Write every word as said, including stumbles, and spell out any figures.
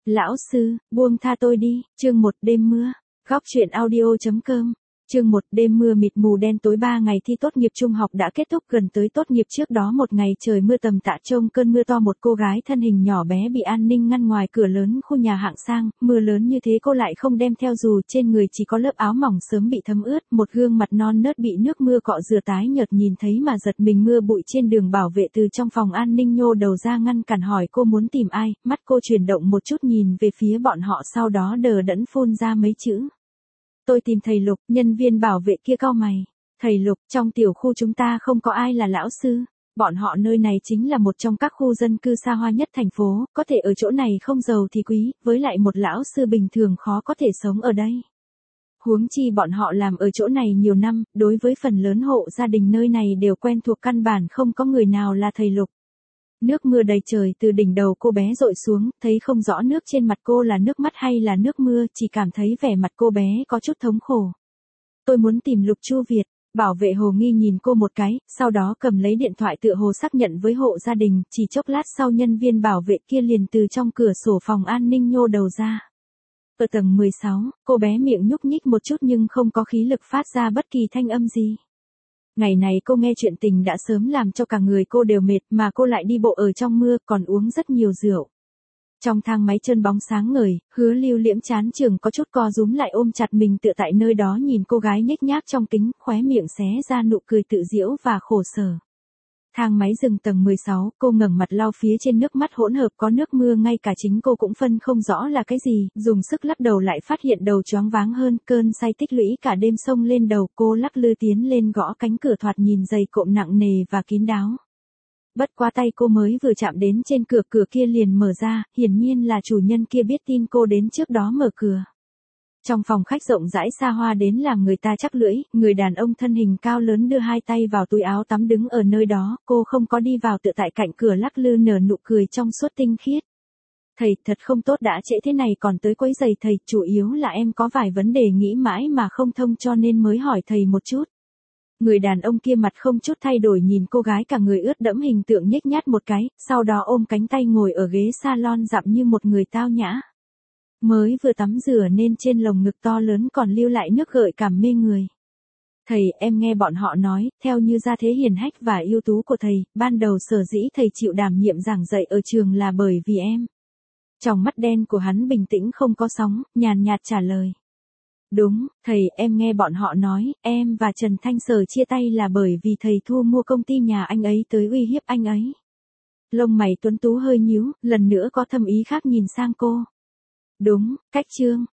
Lão sư, buông tha tôi đi, chương một đêm mưa, góc truyện audio.com. Chương một đêm mưa mịt mù đen tối ba ngày thi tốt nghiệp trung học đã kết thúc, gần tới tốt nghiệp trước đó một ngày trời mưa tầm tã trông cơn mưa to một cô gái thân hình nhỏ bé bị an ninh ngăn ngoài cửa lớn khu nhà hạng sang, mưa lớn như thế cô lại không đem theo dù, trên người chỉ có lớp áo mỏng sớm bị thấm ướt, một gương mặt non nớt bị nước mưa cọ rửa tái nhợt nhìn thấy mà giật mình. Mưa bụi trên đường bảo vệ từ trong phòng an ninh nhô đầu ra ngăn cản hỏi cô muốn tìm ai, mắt cô chuyển động một chút nhìn về phía bọn họ sau đó đờ đẫn phun ra mấy chữ. Tôi tìm thầy Lục. Nhân viên bảo vệ kia cau mày. Thầy Lục, trong tiểu khu chúng ta không có ai là lão sư. Bọn họ nơi này chính là một trong các khu dân cư xa hoa nhất thành phố, có thể ở chỗ này không giàu thì quý, với lại một lão sư bình thường khó có thể sống ở đây. Huống chi bọn họ làm ở chỗ này nhiều năm, đối với phần lớn hộ gia đình nơi này đều quen thuộc, căn bản không có người nào là thầy Lục. Nước mưa đầy trời từ đỉnh đầu cô bé dội xuống, thấy không rõ nước trên mặt cô là nước mắt hay là nước mưa, chỉ cảm thấy vẻ mặt cô bé có chút thống khổ. Tôi muốn tìm Lục Chu Việt. Bảo vệ hồ nghi nhìn cô một cái, sau đó cầm lấy điện thoại tựa hồ xác nhận với hộ gia đình, chỉ chốc lát sau nhân viên bảo vệ kia liền từ trong cửa sổ phòng an ninh nhô đầu ra. Ở tầng mười sáu, cô bé miệng nhúc nhích một chút nhưng không có khí lực phát ra bất kỳ thanh âm gì. Ngày này cô nghe chuyện tình đã sớm làm cho cả người cô đều mệt, mà cô lại đi bộ ở trong mưa, còn uống rất nhiều rượu. Trong thang máy chân bóng sáng ngời, Hứa Lưu Liễm chán chường có chút co rúm lại ôm chặt mình tựa tại nơi đó nhìn cô gái nhếch nhác trong kính, khóe miệng xé ra nụ cười tự giễu và khổ sở. Thang máy dừng tầng mười sáu, cô ngẩng mặt lau phía trên nước mắt hỗn hợp có nước mưa, ngay cả chính cô cũng phân không rõ là cái gì, dùng sức lắc đầu lại phát hiện đầu choáng váng hơn, cơn say tích lũy cả đêm xông lên đầu, cô lắc lư tiến lên gõ cánh cửa thoạt nhìn dày cộm nặng nề và kín đáo. Bất quá tay cô mới vừa chạm đến trên cửa, cửa kia liền mở ra, hiển nhiên là chủ nhân kia biết tin cô đến trước đó mở cửa. Trong phòng khách rộng rãi xa hoa đến làm người ta chắc lưỡi, người đàn ông thân hình cao lớn đưa hai tay vào túi áo tắm đứng ở nơi đó, cô không có đi vào tựa tại cạnh cửa lắc lư nở nụ cười trong suốt tinh khiết. Thầy, thật không tốt đã trễ thế này còn tới quấy giày thầy, chủ yếu là em có vài vấn đề nghĩ mãi mà không thông cho nên mới hỏi thầy một chút. Người đàn ông kia mặt không chút thay đổi nhìn cô gái cả người ướt đẫm hình tượng nhếch nhát một cái, sau đó ôm cánh tay ngồi ở ghế salon dặm như một người tao nhã. Mới vừa tắm rửa nên trên lồng ngực to lớn còn lưu lại nước gợi cảm mê người. Thầy, em nghe bọn họ nói, theo như gia thế hiền hách và ưu tú của thầy, ban đầu sở dĩ thầy chịu đảm nhiệm giảng dạy ở trường là bởi vì em. Trong mắt đen của hắn bình tĩnh không có sóng, nhàn nhạt trả lời. Đúng, thầy, em nghe bọn họ nói, em và Trần Thanh Sở chia tay là bởi vì thầy thu mua công ty nhà anh ấy tới uy hiếp anh ấy. Lông mày tuấn tú hơi nhíu, lần nữa có thâm ý khác nhìn sang cô. Đúng, cách chương,